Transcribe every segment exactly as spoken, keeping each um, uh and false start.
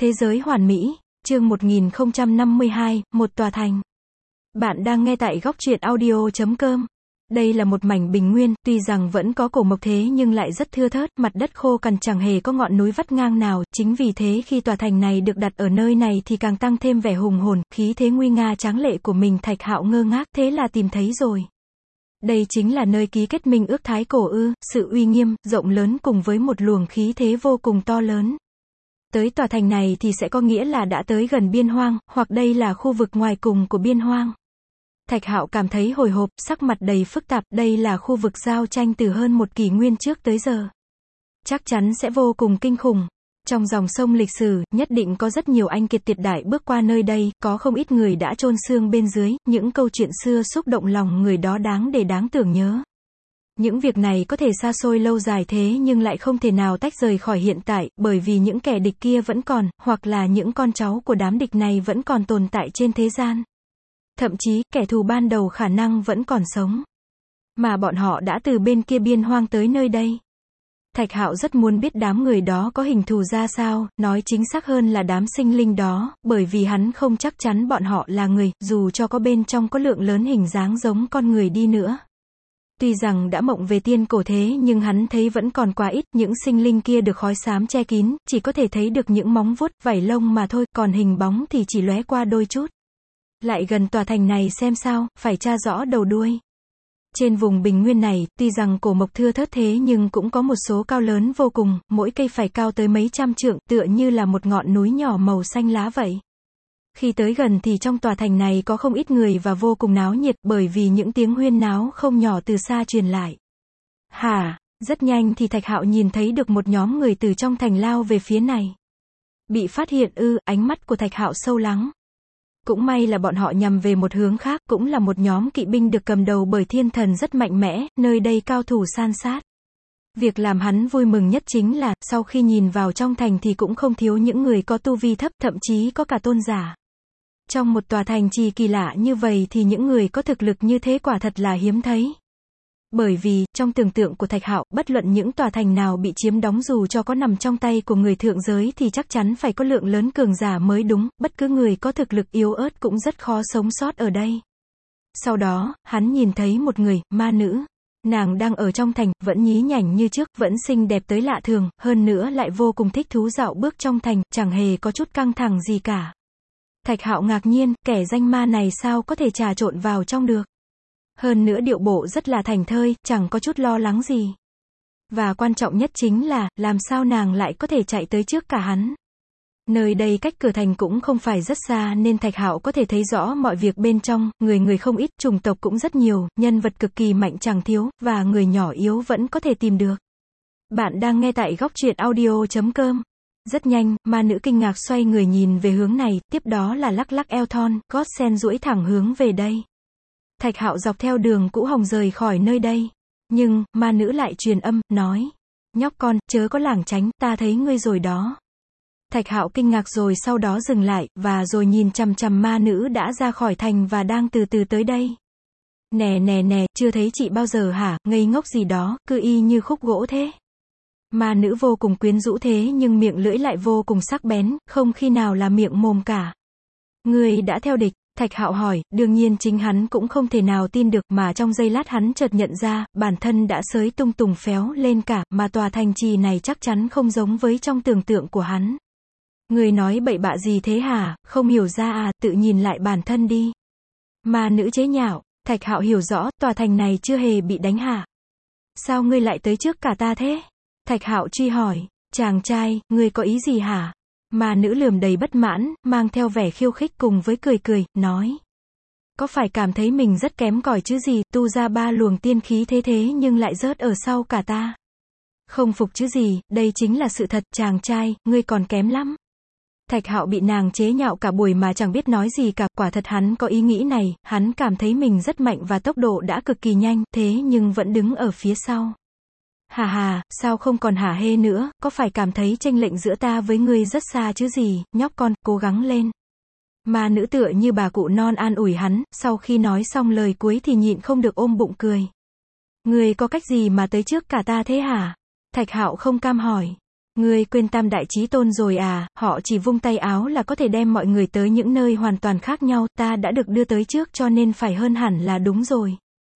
Thế giới hoàn mỹ, chương một nghìn không trăm năm mươi hai, một tòa thành. Bạn đang nghe tại góc truyện audio chấm com. Đây là một mảnh bình nguyên, tuy rằng vẫn có cổ mộc thế nhưng lại rất thưa thớt, mặt đất khô cằn chẳng hề có ngọn núi vắt ngang nào, chính vì thế khi tòa thành này được đặt ở nơi này thì càng tăng thêm vẻ hùng hồn, khí thế nguy nga tráng lệ của mình. Thạch Hạo ngơ ngác, thế là tìm thấy rồi. Đây chính là nơi ký kết minh ước thái cổ ư? Sự uy nghiêm, rộng lớn cùng với một luồng khí thế vô cùng to lớn. Tới tòa thành này thì sẽ có nghĩa là đã tới gần biên hoang, hoặc đây là khu vực ngoài cùng của biên hoang. Thạch Hạo cảm thấy hồi hộp, sắc mặt đầy phức tạp, đây là khu vực giao tranh từ hơn một kỷ nguyên trước tới giờ. Chắc chắn sẽ vô cùng kinh khủng. Trong dòng sông lịch sử, nhất định có rất nhiều anh kiệt tuyệt đại bước qua nơi đây, có không ít người đã chôn xương bên dưới, những câu chuyện xưa xúc động lòng người đó đáng để đáng tưởng nhớ. Những việc này có thể xa xôi lâu dài thế nhưng lại không thể nào tách rời khỏi hiện tại, bởi vì những kẻ địch kia vẫn còn, hoặc là những con cháu của đám địch này vẫn còn tồn tại trên thế gian. Thậm chí, kẻ thù ban đầu khả năng vẫn còn sống. Mà bọn họ đã từ bên kia biên hoang tới nơi đây. Thạch Hạo rất muốn biết đám người đó có hình thù ra sao, nói chính xác hơn là đám sinh linh đó, bởi vì hắn không chắc chắn bọn họ là người, dù cho có bên trong có lượng lớn hình dáng giống con người đi nữa. Tuy rằng đã mộng về tiên cổ thế nhưng hắn thấy vẫn còn quá ít, những sinh linh kia được khói xám che kín, chỉ có thể thấy được những móng vuốt, vảy lông mà thôi, còn hình bóng thì chỉ lóe qua đôi chút. Lại gần tòa thành này xem sao, phải tra rõ đầu đuôi. Trên vùng bình nguyên này, tuy rằng cổ mộc thưa thớt thế nhưng cũng có một số cao lớn vô cùng, mỗi cây phải cao tới mấy trăm trượng, tựa như là một ngọn núi nhỏ màu xanh lá vậy. Khi tới gần thì trong tòa thành này có không ít người và vô cùng náo nhiệt, bởi vì những tiếng huyên náo không nhỏ từ xa truyền lại. Hả, rất nhanh thì Thạch Hạo nhìn thấy được một nhóm người từ trong thành lao về phía này. Bị phát hiện ư? Ánh mắt của Thạch Hạo sâu lắng. Cũng may là bọn họ nhằm về một hướng khác, cũng là một nhóm kỵ binh được cầm đầu bởi thiên thần rất mạnh mẽ, nơi đây cao thủ san sát. Việc làm hắn vui mừng nhất chính là, sau khi nhìn vào trong thành thì cũng không thiếu những người có tu vi thấp, thậm chí có cả tôn giả. Trong một tòa thành trì kỳ lạ như vậy thì những người có thực lực như thế quả thật là hiếm thấy. Bởi vì, trong tưởng tượng của Thạch Hạo, bất luận những tòa thành nào bị chiếm đóng dù cho có nằm trong tay của người thượng giới thì chắc chắn phải có lượng lớn cường giả mới đúng, bất cứ người có thực lực yếu ớt cũng rất khó sống sót ở đây. Sau đó, hắn nhìn thấy một người, ma nữ. Nàng đang ở trong thành, vẫn nhí nhảnh như trước, vẫn xinh đẹp tới lạ thường, hơn nữa lại vô cùng thích thú dạo bước trong thành, chẳng hề có chút căng thẳng gì cả. Thạch Hạo ngạc nhiên, kẻ danh ma này sao có thể trà trộn vào trong được. Hơn nữa điệu bộ rất là thảnh thơi, chẳng có chút lo lắng gì. Và quan trọng nhất chính là, làm sao nàng lại có thể chạy tới trước cả hắn. Nơi đây cách cửa thành cũng không phải rất xa nên Thạch Hạo có thể thấy rõ mọi việc bên trong, người người không ít, chủng tộc cũng rất nhiều, nhân vật cực kỳ mạnh chẳng thiếu, và người nhỏ yếu vẫn có thể tìm được. Bạn đang nghe tại góc truyện audio chấm com. Rất nhanh, ma nữ kinh ngạc xoay người nhìn về hướng này, tiếp đó là lắc lắc eo thon, gót sen duỗi thẳng hướng về đây. Thạch Hạo dọc theo đường cũ hồng rời khỏi nơi đây. Nhưng, ma nữ lại truyền âm, nói. Nhóc con, chớ có lảng tránh, ta thấy ngươi rồi đó. Thạch Hạo kinh ngạc rồi sau đó dừng lại, và rồi nhìn chằm chằm ma nữ đã ra khỏi thành và đang từ từ tới đây. Nè nè nè, chưa thấy chị bao giờ hả, ngây ngốc gì đó, cứ y như khúc gỗ thế. Ma nữ vô cùng quyến rũ thế nhưng miệng lưỡi lại vô cùng sắc bén, không khi nào là miệng mồm cả. Ngươi đã theo địch? Thạch Hạo hỏi, đương nhiên chính hắn cũng không thể nào tin được, mà trong giây lát hắn chợt nhận ra, bản thân đã xới tung tùng phéo lên cả, mà tòa thành trì này chắc chắn không giống với trong tưởng tượng của hắn. Người nói bậy bạ gì thế hả, không hiểu ra à, tự nhìn lại bản thân đi. Ma nữ chế nhạo. Thạch Hạo hiểu rõ, tòa thành này chưa hề bị đánh hả? Sao ngươi lại tới trước cả ta thế? Thạch Hạo truy hỏi, chàng trai, ngươi có ý gì hả? Ma nữ lườm đầy bất mãn, mang theo vẻ khiêu khích cùng với cười cười, nói. Có phải cảm thấy mình rất kém cỏi chứ gì, tu ra ba luồng tiên khí thế thế nhưng lại rớt ở sau cả ta. Không phục chứ gì, đây chính là sự thật, chàng trai, ngươi còn kém lắm. Thạch Hạo bị nàng chế nhạo cả buổi mà chẳng biết nói gì cả, quả thật hắn có ý nghĩ này, hắn cảm thấy mình rất mạnh và tốc độ đã cực kỳ nhanh, thế nhưng vẫn đứng ở phía sau. Hà hà, sao không còn hả hê nữa, có phải cảm thấy chênh lệch giữa ta với ngươi rất xa chứ gì, nhóc con, cố gắng lên. Ma nữ tựa như bà cụ non an ủi hắn, sau khi nói xong lời cuối thì nhịn không được ôm bụng cười. Ngươi có cách gì mà tới trước cả ta thế hả? Thạch Hạo không cam hỏi. Ngươi quên Tam Đại Chí Tôn rồi à, họ chỉ vung tay áo là có thể đem mọi người tới những nơi hoàn toàn khác nhau, ta đã được đưa tới trước cho nên phải hơn hẳn là đúng rồi.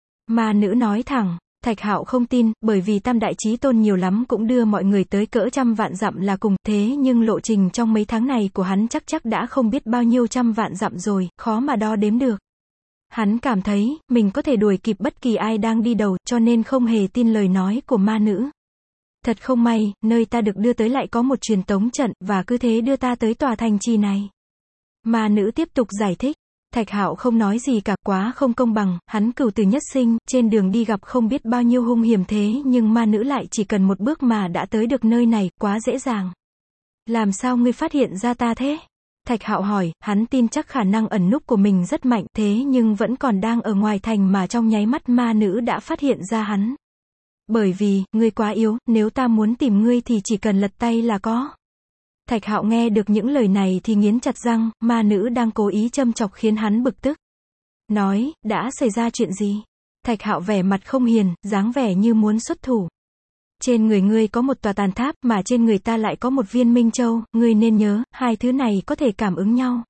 Ma nữ nói thẳng. Thạch Hạo không tin, bởi vì Tam Đại Chí Tôn nhiều lắm cũng đưa mọi người tới cỡ trăm vạn dặm là cùng, thế nhưng lộ trình trong mấy tháng này của hắn chắc chắc đã không biết bao nhiêu trăm vạn dặm rồi, khó mà đo đếm được. Hắn cảm thấy, mình có thể đuổi kịp bất kỳ ai đang đi đầu, cho nên không hề tin lời nói của ma nữ. Thật không may, nơi ta được đưa tới lại có một truyền tống trận, và cứ thế đưa ta tới tòa thành trì này. Ma nữ tiếp tục giải thích. Thạch Hạo không nói gì cả, quá không công bằng, hắn cửu tử nhất sinh, trên đường đi gặp không biết bao nhiêu hung hiểm thế nhưng ma nữ lại chỉ cần một bước mà đã tới được nơi này, quá dễ dàng. Làm sao ngươi phát hiện ra ta thế? Thạch Hạo hỏi, hắn tin chắc khả năng ẩn núp của mình rất mạnh, thế nhưng vẫn còn đang ở ngoài thành mà trong nháy mắt ma nữ đã phát hiện ra hắn. Bởi vì, ngươi quá yếu, nếu ta muốn tìm ngươi thì chỉ cần lật tay là có. Thạch Hạo nghe được những lời này thì nghiến chặt răng, ma nữ đang cố ý châm chọc khiến hắn bực tức. Nói, đã xảy ra chuyện gì? Thạch Hạo vẻ mặt không hiền, dáng vẻ như muốn xuất thủ. Trên người ngươi có một tòa tàn tháp, mà trên người ta lại có một viên minh châu, ngươi nên nhớ, hai thứ này có thể cảm ứng nhau.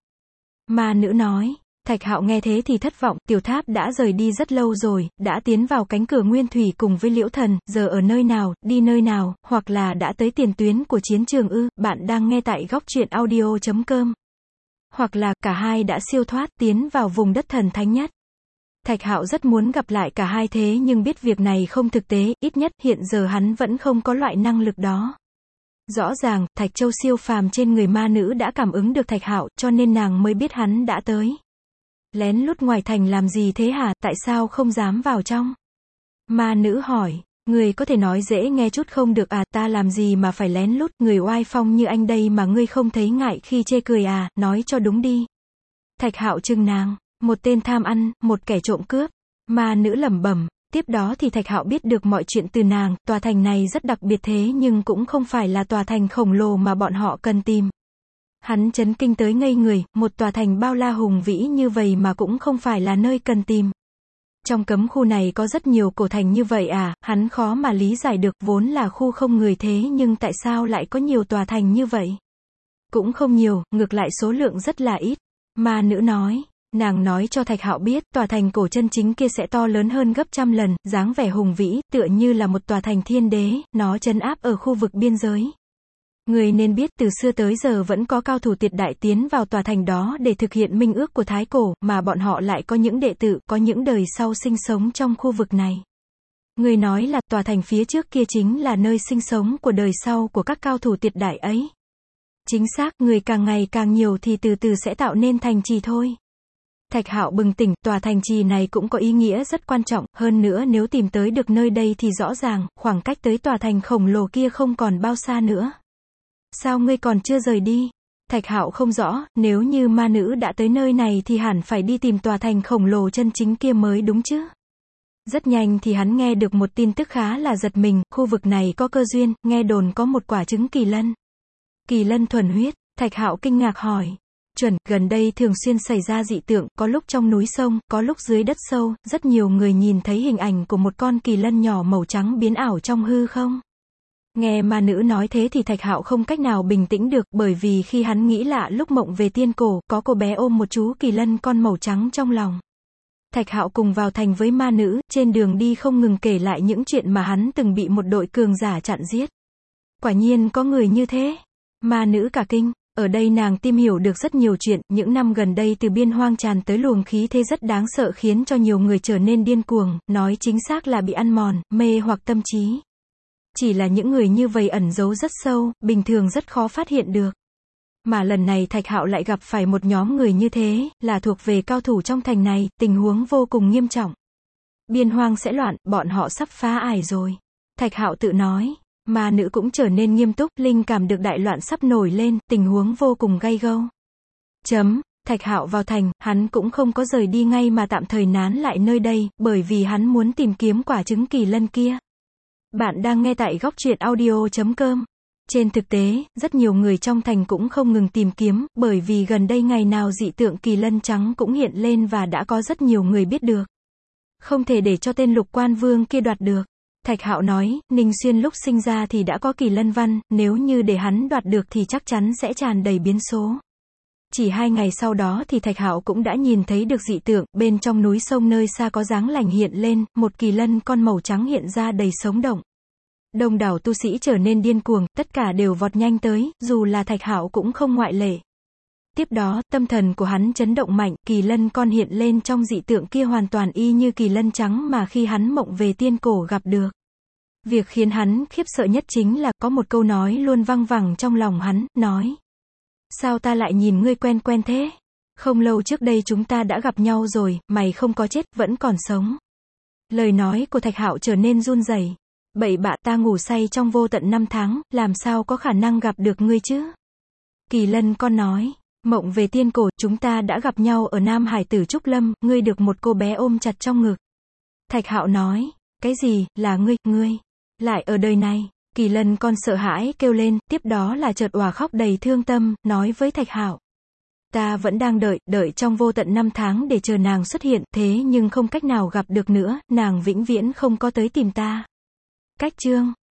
Ma nữ nói. Thạch Hạo nghe thế thì thất vọng, tiểu tháp đã rời đi rất lâu rồi, đã tiến vào cánh cửa nguyên thủy cùng với Liễu Thần, giờ ở nơi nào, đi nơi nào, hoặc là đã tới tiền tuyến của chiến trường ư, bạn đang nghe tại góc truyện audio chấm com. Hoặc là, cả hai đã siêu thoát, tiến vào vùng đất thần thánh nhất. Thạch Hạo rất muốn gặp lại cả hai thế nhưng biết việc này không thực tế, ít nhất hiện giờ hắn vẫn không có loại năng lực đó. Rõ ràng, Thạch Châu siêu phàm trên người ma nữ đã cảm ứng được Thạch Hạo, cho nên nàng mới biết hắn đã tới. Lén lút ngoài thành làm gì thế hả, tại sao không dám vào trong? Ma nữ hỏi, người có thể nói dễ nghe chút không được à, ta làm gì mà phải lén lút, người oai phong như anh đây mà ngươi không thấy ngại khi chê cười à, nói cho đúng đi. Thạch Hạo trừng nàng, một tên tham ăn, một kẻ trộm cướp. Ma nữ lẩm bẩm, tiếp đó thì Thạch Hạo biết được mọi chuyện từ nàng, tòa thành này rất đặc biệt thế nhưng cũng không phải là tòa thành khổng lồ mà bọn họ cần tìm. Hắn chấn kinh tới ngây người, một tòa thành bao la hùng vĩ như vậy mà cũng không phải là nơi cần tìm. Trong cấm khu này có rất nhiều cổ thành như vậy à, hắn khó mà lý giải được, vốn là khu không người thế nhưng tại sao lại có nhiều tòa thành như vậy? Cũng không nhiều, ngược lại số lượng rất là ít. Ma nữ nói, nàng nói cho Thạch Hạo biết, tòa thành cổ chân chính kia sẽ to lớn hơn gấp trăm lần, dáng vẻ hùng vĩ, tựa như là một tòa thành thiên đế, nó trấn áp ở khu vực biên giới. Người nên biết từ xưa tới giờ vẫn có cao thủ tuyệt đại tiến vào tòa thành đó để thực hiện minh ước của Thái Cổ, mà bọn họ lại có những đệ tử, có những đời sau sinh sống trong khu vực này. Người nói là tòa thành phía trước kia chính là nơi sinh sống của đời sau của các cao thủ tuyệt đại ấy. Chính xác, người càng ngày càng nhiều thì từ từ sẽ tạo nên thành trì thôi. Thạch Hạo bừng tỉnh, tòa thành trì này cũng có ý nghĩa rất quan trọng, hơn nữa nếu tìm tới được nơi đây thì rõ ràng, khoảng cách tới tòa thành khổng lồ kia không còn bao xa nữa. Sao ngươi còn chưa rời đi? Thạch Hạo không rõ, nếu như ma nữ đã tới nơi này thì hẳn phải đi tìm tòa thành khổng lồ chân chính kia mới đúng chứ. Rất nhanh thì hắn nghe được một tin tức khá là giật mình, khu vực này có cơ duyên, nghe đồn có một quả trứng kỳ lân. Kỳ lân thuần huyết, Thạch Hạo kinh ngạc hỏi. Chuẩn, gần đây thường xuyên xảy ra dị tượng, có lúc trong núi sông, có lúc dưới đất sâu, rất nhiều người nhìn thấy hình ảnh của một con kỳ lân nhỏ màu trắng biến ảo trong hư không. Nghe ma nữ nói thế thì Thạch Hạo không cách nào bình tĩnh được, bởi vì khi hắn nghĩ lạ lúc mộng về tiên cổ, có cô bé ôm một chú kỳ lân con màu trắng trong lòng. Thạch Hạo cùng vào thành với ma nữ, trên đường đi không ngừng kể lại những chuyện mà hắn từng bị một đội cường giả chặn giết. Quả nhiên có người như thế. Ma nữ cả kinh, ở đây nàng tìm hiểu được rất nhiều chuyện, những năm gần đây từ biên hoang tràn tới luồng khí thế rất đáng sợ khiến cho nhiều người trở nên điên cuồng, nói chính xác là bị ăn mòn, mê hoặc tâm trí. Chỉ là những người như vậy ẩn giấu rất sâu, bình thường rất khó phát hiện được. Mà lần này Thạch Hạo lại gặp phải một nhóm người như thế, là thuộc về cao thủ trong thành này, tình huống vô cùng nghiêm trọng. Biên hoang sẽ loạn, bọn họ sắp phá ải rồi. Thạch Hạo tự nói, ma nữ cũng trở nên nghiêm túc, linh cảm được đại loạn sắp nổi lên, tình huống vô cùng gay gâu. Chấm, Thạch Hạo vào thành, hắn cũng không có rời đi ngay mà tạm thời nán lại nơi đây, bởi vì hắn muốn tìm kiếm quả trứng kỳ lân kia. Bạn đang nghe tại góc truyện audio chấm com. Trên thực tế, rất nhiều người trong thành cũng không ngừng tìm kiếm, bởi vì gần đây ngày nào dị tượng kỳ lân trắng cũng hiện lên và đã có rất nhiều người biết được. Không thể để cho tên Lục Quan Vương kia đoạt được. Thạch Hạo nói, Ninh Xuyên lúc sinh ra thì đã có kỳ lân văn, nếu như để hắn đoạt được thì chắc chắn sẽ tràn đầy biến số. Chỉ hai ngày sau đó thì Thạch Hạo cũng đã nhìn thấy được dị tượng, bên trong núi sông nơi xa có dáng lành hiện lên, một kỳ lân con màu trắng hiện ra đầy sống động. Đông đảo tu sĩ trở nên điên cuồng, tất cả đều vọt nhanh tới, dù là Thạch Hạo cũng không ngoại lệ. Tiếp đó, tâm thần của hắn chấn động mạnh, kỳ lân con hiện lên trong dị tượng kia hoàn toàn y như kỳ lân trắng mà khi hắn mộng về tiên cổ gặp được. Việc khiến hắn khiếp sợ nhất chính là, có một câu nói luôn văng vẳng trong lòng hắn, nói. Sao ta lại nhìn ngươi quen quen thế? Không lâu trước đây chúng ta đã gặp nhau rồi, mày không có chết, vẫn còn sống. Lời nói của Thạch Hạo trở nên run rẩy. Bậy bạ, ta ngủ say trong vô tận năm tháng, làm sao có khả năng gặp được ngươi chứ? Kỳ lân con nói. Mộng về tiên cổ, chúng ta đã gặp nhau ở Nam Hải Tử Trúc Lâm, ngươi được một cô bé ôm chặt trong ngực. Thạch Hạo nói. Cái gì, là ngươi, ngươi? Lại ở đời này? Kỳ lân con sợ hãi kêu lên, tiếp đó là chợt òa khóc đầy thương tâm, nói với Thạch Hạo. Ta vẫn đang đợi, đợi trong vô tận năm tháng để chờ nàng xuất hiện, thế nhưng không cách nào gặp được nữa, nàng vĩnh viễn không có tới tìm ta. Cách chương